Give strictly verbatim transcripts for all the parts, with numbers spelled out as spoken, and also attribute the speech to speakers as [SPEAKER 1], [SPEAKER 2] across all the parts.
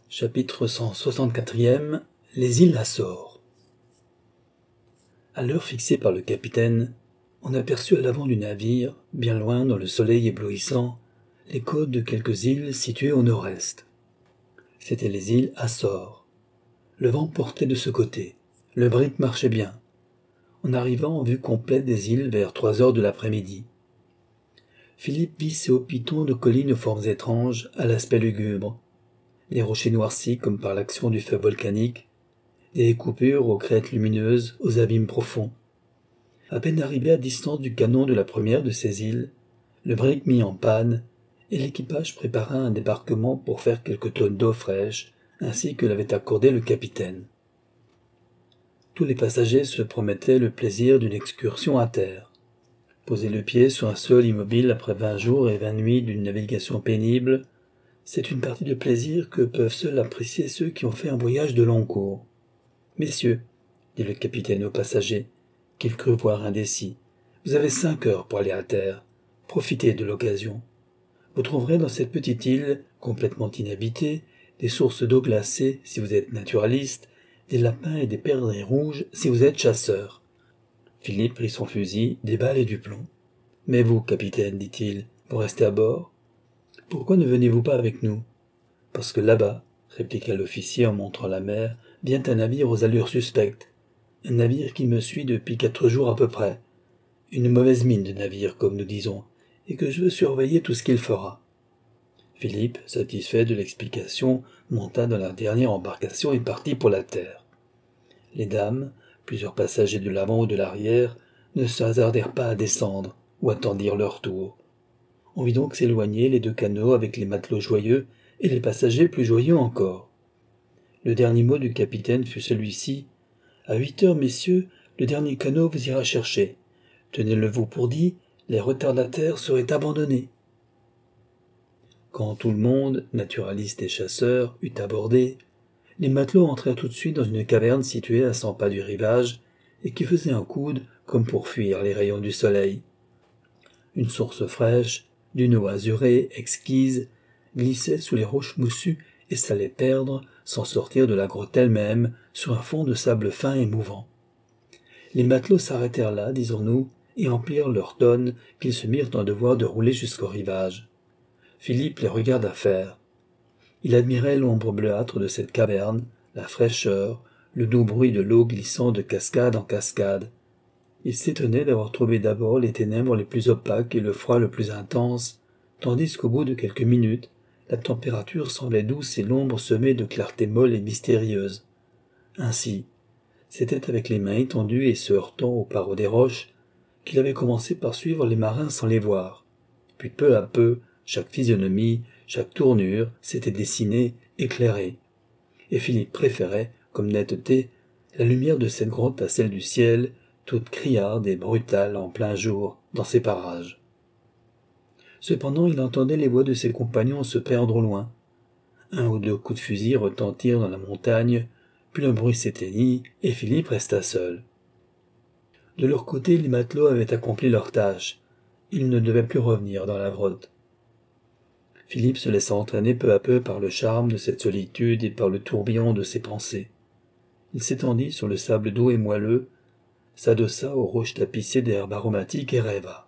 [SPEAKER 1] Chapitre cent soixante-quatrième. Les îles Açores. À l'heure fixée par le capitaine, on aperçut à l'avant du navire, bien loin dans le soleil éblouissant, les côtes de quelques îles situées au nord-est. C'étaient les îles Açores. Le vent portait de ce côté. Le brick marchait bien. En arrivant en vue complète des îles vers trois heures de l'après-midi, Philippe vit ces hauts pitons de collines aux formes étranges, à l'aspect lugubre, des rochers noircis comme par l'action du feu volcanique, des coupures aux crêtes lumineuses, aux abîmes profonds. À peine arrivé à distance du canon de la première de ces îles, le brick mit en panne, et l'équipage prépara un débarquement pour faire quelques tonnes d'eau fraîche, ainsi que l'avait accordé le capitaine. Tous les passagers se promettaient le plaisir d'une excursion à terre. Poser le pied sur un sol immobile après vingt jours et vingt nuits d'une navigation pénible, c'est une partie de plaisir que peuvent seuls apprécier ceux qui ont fait un voyage de long cours. « Messieurs, dit le capitaine aux passagers, qu'il crut voir indécis, vous avez cinq heures pour aller à terre. Profitez de l'occasion. Vous trouverez dans cette petite île, complètement inhabitée, des sources d'eau glacée si vous êtes naturaliste, des lapins et des perdrix rouges si vous êtes chasseur. » Philippe prit son fusil, des balles et du plomb. « Mais vous, capitaine, dit-il, vous restez à bord ? Pourquoi ne venez-vous pas avec nous ? » « Parce que là-bas, répliqua l'officier en montrant la mer, vient un navire aux allures suspectes. Un navire qui me suit depuis quatre jours à peu près. Une mauvaise mine de navire, comme nous disons, et que je veux surveiller tout ce qu'il fera. » Philippe, satisfait de l'explication, monta dans la dernière embarcation et partit pour la terre. Les dames, plusieurs passagers de l'avant ou de l'arrière, ne se hasardèrent pas à descendre ou attendirent leur tour. On vit donc s'éloigner les deux canots avec les matelots joyeux et les passagers plus joyeux encore. Le dernier mot du capitaine fut celui-ci. « À huit heures, messieurs, le dernier canot vous ira chercher. Tenez-le-vous pour dit, les retardataires seraient abandonnés. » Quand tout le monde, naturaliste et chasseur, eut abordé, les matelots entrèrent tout de suite dans une caverne située à cent pas du rivage et qui faisait un coude comme pour fuir les rayons du soleil. Une source fraîche, d'une eau azurée, exquise, glissait sous les roches moussues et s'allait perdre, sans sortir de la grotte elle-même, sur un fond de sable fin et mouvant. Les matelots s'arrêtèrent là, disons-nous, et emplirent leurs tonnes qu'ils se mirent en devoir de rouler jusqu'au rivage. Philippe les regarda faire. Il admirait l'ombre bleuâtre de cette caverne, la fraîcheur, le doux bruit de l'eau glissant de cascade en cascade. Il s'étonnait d'avoir trouvé d'abord les ténèbres les plus opaques et le froid le plus intense, tandis qu'au bout de quelques minutes, la température semblait douce et l'ombre semée de clarté molle et mystérieuse. Ainsi, c'était avec les mains étendues et se heurtant aux barreaux des roches qu'il avait commencé par suivre les marins sans les voir. Puis peu à peu, chaque physionomie, chaque tournure s'était dessinée, éclairée. Et Philippe préférait, comme netteté, la lumière de cette grotte à celle du ciel, toute criarde et brutale en plein jour, dans ces parages. Cependant, il entendait les voix de ses compagnons se perdre au loin. Un ou deux coups de fusil retentirent dans la montagne, puis le bruit s'éteignit, et Philippe resta seul. De leur côté, les matelots avaient accompli leur tâche. Ils ne devaient plus revenir dans la grotte. Philippe se laissa entraîner peu à peu par le charme de cette solitude et par le tourbillon de ses pensées. Il s'étendit sur le sable doux et moelleux, s'adossa aux roches tapissées d'herbes aromatiques et rêva.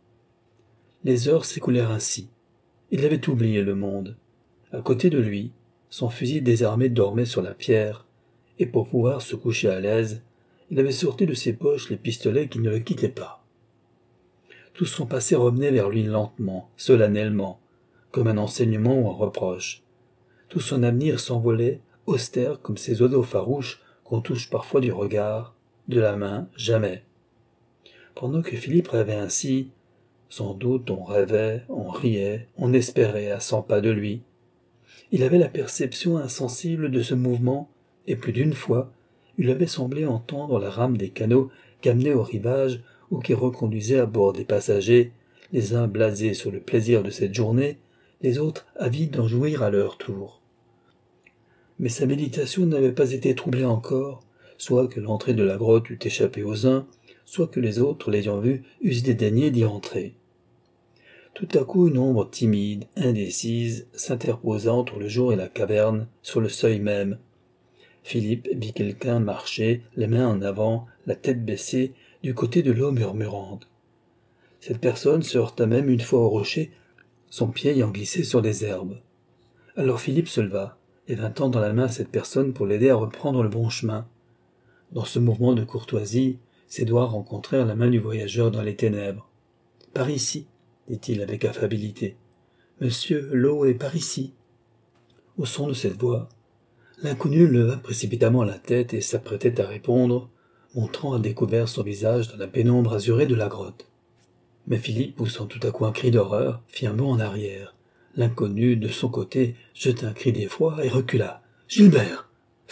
[SPEAKER 1] Les heures s'écoulèrent ainsi. Il avait oublié le monde. À côté de lui, son fusil désarmé dormait sur la pierre, et pour pouvoir se coucher à l'aise, il avait sorti de ses poches les pistolets qui ne le quittaient pas. Tout son passé revenait vers lui lentement, solennellement, comme un enseignement ou un reproche. Tout son avenir s'envolait, austère comme ces oiseaux farouches qu'on touche parfois du regard, de la main, jamais. Pendant que Philippe rêvait ainsi, sans doute on rêvait, on riait, on espérait à cent pas de lui. Il avait la perception insensible de ce mouvement, et plus d'une fois, il lui avait semblé entendre la rame des canots qu'amenaient au rivage ou qui reconduisaient à bord des passagers, les uns blasés sur le plaisir de cette journée, les autres avides d'en jouir à leur tour. Mais sa méditation n'avait pas été troublée encore, soit que l'entrée de la grotte eût échappé aux uns, soit que les autres, l'ayant vue, eussent dédaigné d'y entrer. Tout à coup, une ombre timide, indécise, s'interposa entre le jour et la caverne, sur le seuil même. Philippe vit quelqu'un marcher, les mains en avant, la tête baissée, du côté de l'eau murmurante. Cette personne se heurta même une fois au rocher, son pied ayant glissé sur des herbes. Alors Philippe se leva, et vint tendre la main à cette personne pour l'aider à reprendre le bon chemin. Dans ce mouvement de courtoisie, ses doigts rencontrèrent la main du voyageur dans les ténèbres. « Par ici », dit-il avec affabilité. « Monsieur, l'eau est par ici. » Au son de cette voix, l'inconnu leva précipitamment la tête et s'apprêtait à répondre, montrant à découvert son visage dans la pénombre azurée de la grotte. Mais Philippe, poussant tout à coup un cri d'horreur, fit un bond en arrière. L'inconnu, de son côté, jeta un cri d'effroi et recula. « Gilbert ! Philippe !»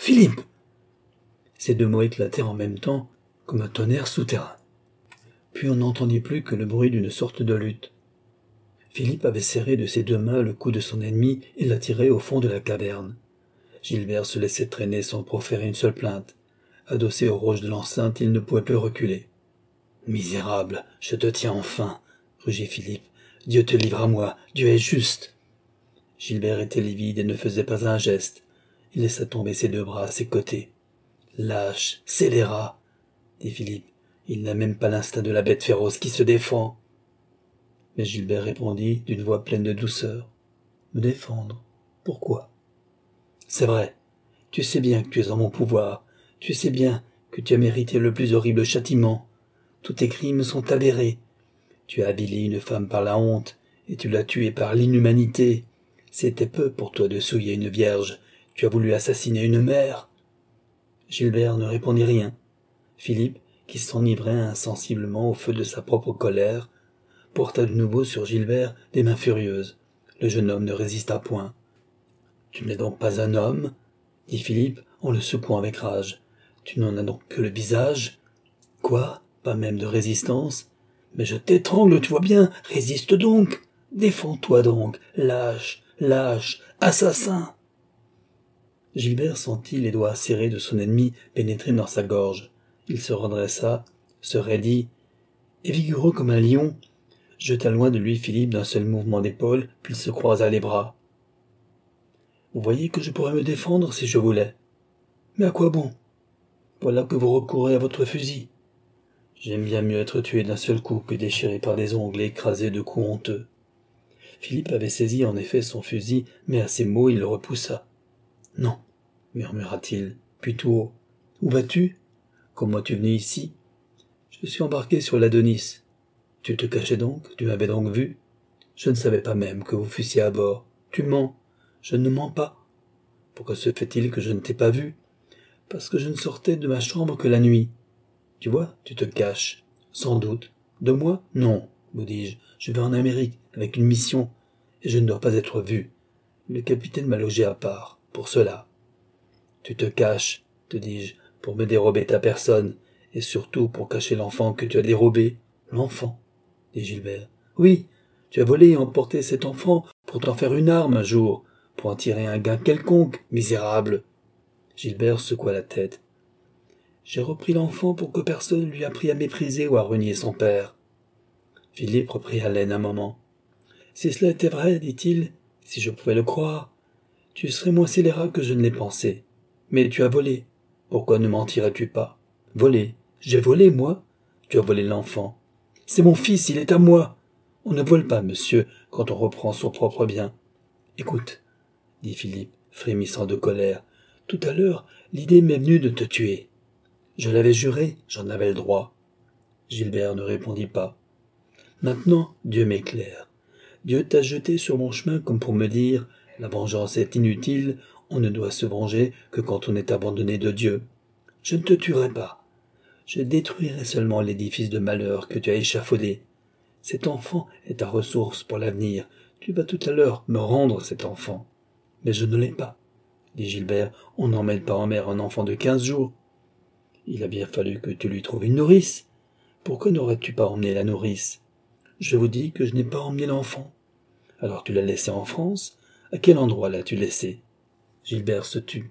[SPEAKER 1] Ces deux mots éclatèrent en même temps, comme un tonnerre souterrain. Puis on n'entendit plus que le bruit d'une sorte de lutte. Philippe avait serré de ses deux mains le cou de son ennemi et l'attirait au fond de la caverne. Gilbert se laissait traîner sans proférer une seule plainte. Adossé aux roches de l'enceinte, il ne pouvait plus reculer. « Misérable, je te tiens enfin !» rugit Philippe. « Dieu te livre à moi, Dieu est juste !» Gilbert était livide et ne faisait pas un geste. Il laissa tomber ses deux bras à ses côtés. « Lâche, scélérat !» dit Philippe. « Il n'a même pas l'instinct de la bête féroce qui se défend. » Mais Gilbert répondit d'une voix pleine de douceur. « Me défendre? Pourquoi? »« C'est vrai. Tu sais bien que tu es en mon pouvoir. Tu sais bien que tu as mérité le plus horrible châtiment. Tous tes crimes sont avérés. Tu as avilé une femme par la honte, et tu l'as tuée par l'inhumanité. C'était peu pour toi de souiller une vierge. Tu as voulu assassiner une mère. » Gilbert ne répondit rien. Philippe, qui s'enivrait insensiblement au feu de sa propre colère, porta de nouveau sur Gilbert des mains furieuses. Le jeune homme ne résista point. « Tu n'es donc pas un homme ?» dit Philippe en le secouant avec rage. « Tu n'en as donc que le visage ? Quoi ? Pas même de résistance ? Mais je t'étrangle, tu vois bien, résiste donc ! Défends-toi donc, lâche, lâche, assassin !» Gilbert sentit les doigts serrés de son ennemi pénétrer dans sa gorge. Il se redressa, se raidit, et vigoureux comme un lion, jeta loin de lui Philippe d'un seul mouvement d'épaule, puis se croisa les bras. « Vous voyez que je pourrais me défendre si je voulais. Mais à quoi bon? Voilà que vous recourez à votre fusil. J'aime bien mieux être tué d'un seul coup que déchiré par des ongles et écrasé de coups honteux. » Philippe avait saisi en effet son fusil, mais à ces mots il le repoussa. « Non, » murmura-t-il, puis tout haut. « Où vas-tu? Comment es-tu venu ici? »« Je suis embarqué sur l'Adonis. »« Tu te cachais donc? Tu m'avais donc vu? »« Je ne savais pas même que vous fussiez à bord. »« Tu mens. »« Je ne mens pas. »« Pourquoi se fait-il que je ne t'ai pas vu? »« Parce que je ne sortais de ma chambre que la nuit. »« Tu vois, tu te caches. »« Sans doute. »« De moi? Non, vous dis-je. Je vais en Amérique, avec une mission, et je ne dois pas être vu. Le capitaine m'a logé à part, pour cela. »« Tu te caches, te dis-je, pour me dérober ta personne, et surtout pour cacher l'enfant que tu as dérobé. »« L'enfant, » dit Gilbert. « Oui, tu as volé et emporté cet enfant pour t'en faire une arme un jour, pour en tirer un gain quelconque, misérable. » Gilbert secoua la tête. « J'ai repris l'enfant pour que personne ne lui apprit à mépriser ou à renier son père. » Philippe reprit haleine un moment. « Si cela était vrai, dit-il, si je pouvais le croire, tu serais moins scélérat que je ne l'ai pensé. Mais tu as volé. Pourquoi ne mentirais-tu pas? Volé? J'ai volé, moi? Tu as volé l'enfant. C'est mon fils, il est à moi. On ne vole pas, monsieur, quand on reprend son propre bien. Écoute, dit Philippe, frémissant de colère, tout à l'heure, l'idée m'est venue de te tuer. Je l'avais juré, j'en avais le droit. Gilbert ne répondit pas. Maintenant, Dieu m'éclaire. Dieu t'a jeté sur mon chemin comme pour me dire, la vengeance est inutile, on ne doit se venger que quand on est abandonné de Dieu. Je ne te tuerai pas. Je détruirai seulement l'édifice de malheur que tu as échafaudé. Cet enfant est ta ressource pour l'avenir. Tu vas tout à l'heure me rendre cet enfant. Mais je ne l'ai pas, dit Gilbert. On n'emmène pas en mer un enfant de quinze jours. Il a bien fallu que tu lui trouves une nourrice. Pourquoi n'aurais-tu pas emmené la nourrice? Je vous dis que je n'ai pas emmené l'enfant. Alors tu l'as laissé en France? À quel endroit l'as-tu laissé? Gilbert se tut.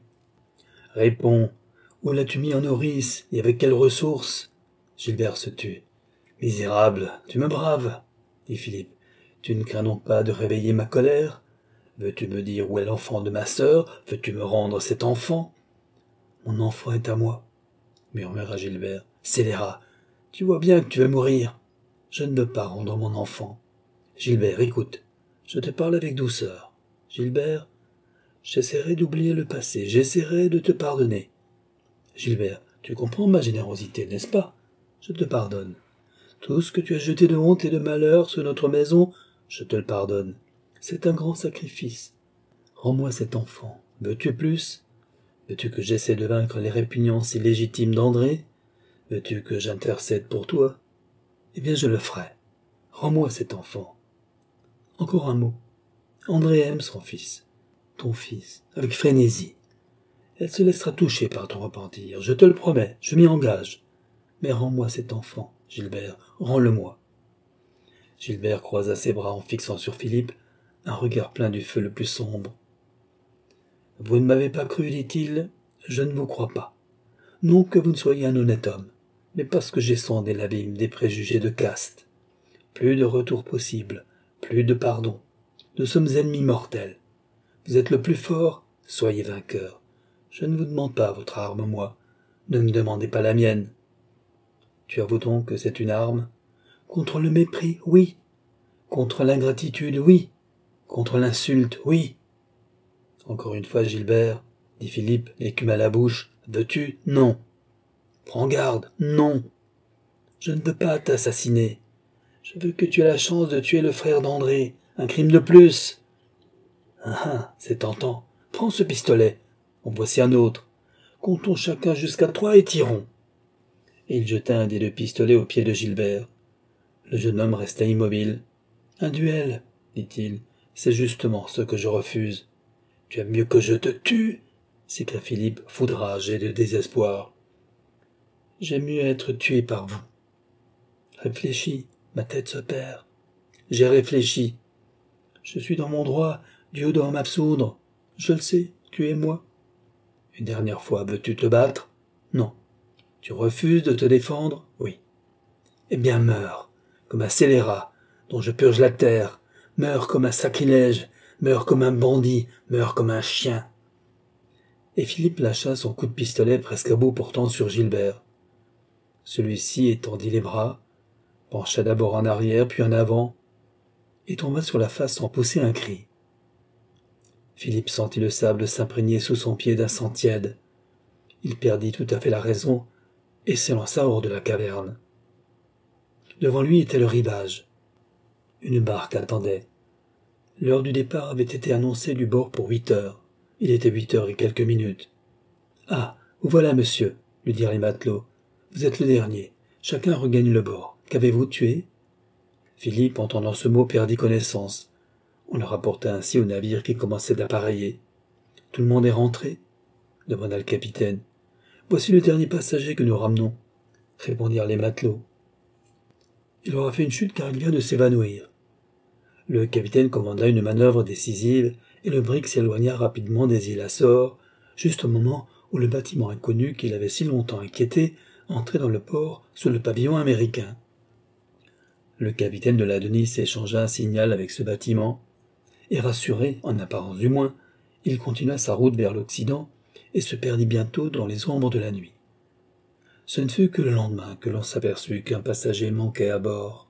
[SPEAKER 1] Réponds. Où l'as-tu mis en nourrice et avec quelles ressources? Gilbert se tut. Misérable, tu me braves, dit Philippe. Tu ne crains donc pas de réveiller ma colère? Veux-tu me dire où est l'enfant de ma sœur? Veux-tu me rendre cet enfant? Mon enfant est à moi, murmura Gilbert. Scélérat, tu vois bien que tu veux mourir. Je ne veux pas rendre mon enfant. Gilbert, écoute, je te parle avec douceur. Gilbert, j'essaierai d'oublier le passé, j'essaierai de te pardonner. Gilbert, tu comprends ma générosité, n'est-ce pas? Je te pardonne. Tout ce que tu as jeté de honte et de malheur sur notre maison, je te le pardonne. C'est un grand sacrifice. Rends-moi cet enfant. Veux-tu plus? Veux-tu que j'essaie de vaincre les répugnances illégitimes d'André? Veux-tu que j'intercède pour toi? Eh bien, je le ferai. Rends-moi cet enfant. Encore un mot. André aime son fils, ton fils, avec frénésie. Elle se laissera toucher par ton repentir, je te le promets, je m'y engage. Mais rends-moi cet enfant, Gilbert, rends-le-moi. Gilbert croisa ses bras en fixant sur Philippe un regard plein du feu le plus sombre. Vous ne m'avez pas cru, dit-il, je ne vous crois pas. Non que vous ne soyez un honnête homme, mais parce que j'ai sondé l'abîme des préjugés de caste. Plus de retour possible, plus de pardon. Nous sommes ennemis mortels. Vous êtes le plus fort, soyez vainqueur. Je ne vous demande pas votre arme, moi. Ne me demandez pas la mienne. Tu avoues donc que c'est une arme? Contre le mépris, oui. Contre l'ingratitude, oui. Contre l'insulte, oui. Encore une fois, Gilbert, dit Philippe, l'écume à la bouche. Veux-tu? Non. Prends garde, non. Je ne veux pas t'assassiner. Je veux que tu aies la chance de tuer le frère d'André. Un crime de plus. Ah ah, c'est tentant. Prends ce pistolet. En voici un autre. Comptons chacun jusqu'à trois et tirons. Et il jeta un des deux pistolets aux pieds de Gilbert. Le jeune homme resta immobile. Un duel, dit-il. C'est justement ce que je refuse. Tu aimes mieux que je te tue, s'écria Philippe, foudragé de désespoir. J'aime mieux être tué par vous. Réfléchis, ma tête se perd. J'ai réfléchi. Je suis dans mon droit, Dieu doit m'absoudre. Je le sais, tu es moi. Une dernière fois, veux-tu te battre? Non. Tu refuses de te défendre? Oui. Eh bien, meurs, comme un scélérat dont je purge la terre. Meurs comme un sacrilège, meurs comme un bandit, meurs comme un chien. Et Philippe lâcha son coup de pistolet presque à bout portant sur Gilbert. Celui-ci étendit les bras, pencha d'abord en arrière puis en avant, et tomba sur la face sans pousser un cri. Philippe sentit le sable s'imprégner sous son pied d'un sang tiède. Il perdit tout à fait la raison et s'élança hors de la caverne. Devant lui était le rivage. Une barque attendait. L'heure du départ avait été annoncée du bord pour huit heures. Il était huit heures et quelques minutes. « Ah, vous voilà, monsieur, » lui dirent les matelots. « Vous êtes le dernier. Chacun regagne le bord. Qu'avez-vous tué ?» Philippe, entendant ce mot, perdit connaissance. On le rapporta ainsi au navire qui commençait d'appareiller. « Tout le monde est rentré ?» demanda le capitaine. « Voici le dernier passager que nous ramenons, » répondirent les matelots. « Il aura fait une chute car il vient de s'évanouir. » Le capitaine commanda une manœuvre décisive et le brick s'éloigna rapidement des îles Açores, juste au moment où le bâtiment inconnu qui l'avait si longtemps inquiété entrait dans le port sous le pavillon américain. Le capitaine de la Denise échangea un signal avec ce bâtiment, et rassuré, en apparence du moins, il continua sa route vers l'Occident et se perdit bientôt dans les ombres de la nuit. Ce ne fut que le lendemain que l'on s'aperçut qu'un passager manquait à bord.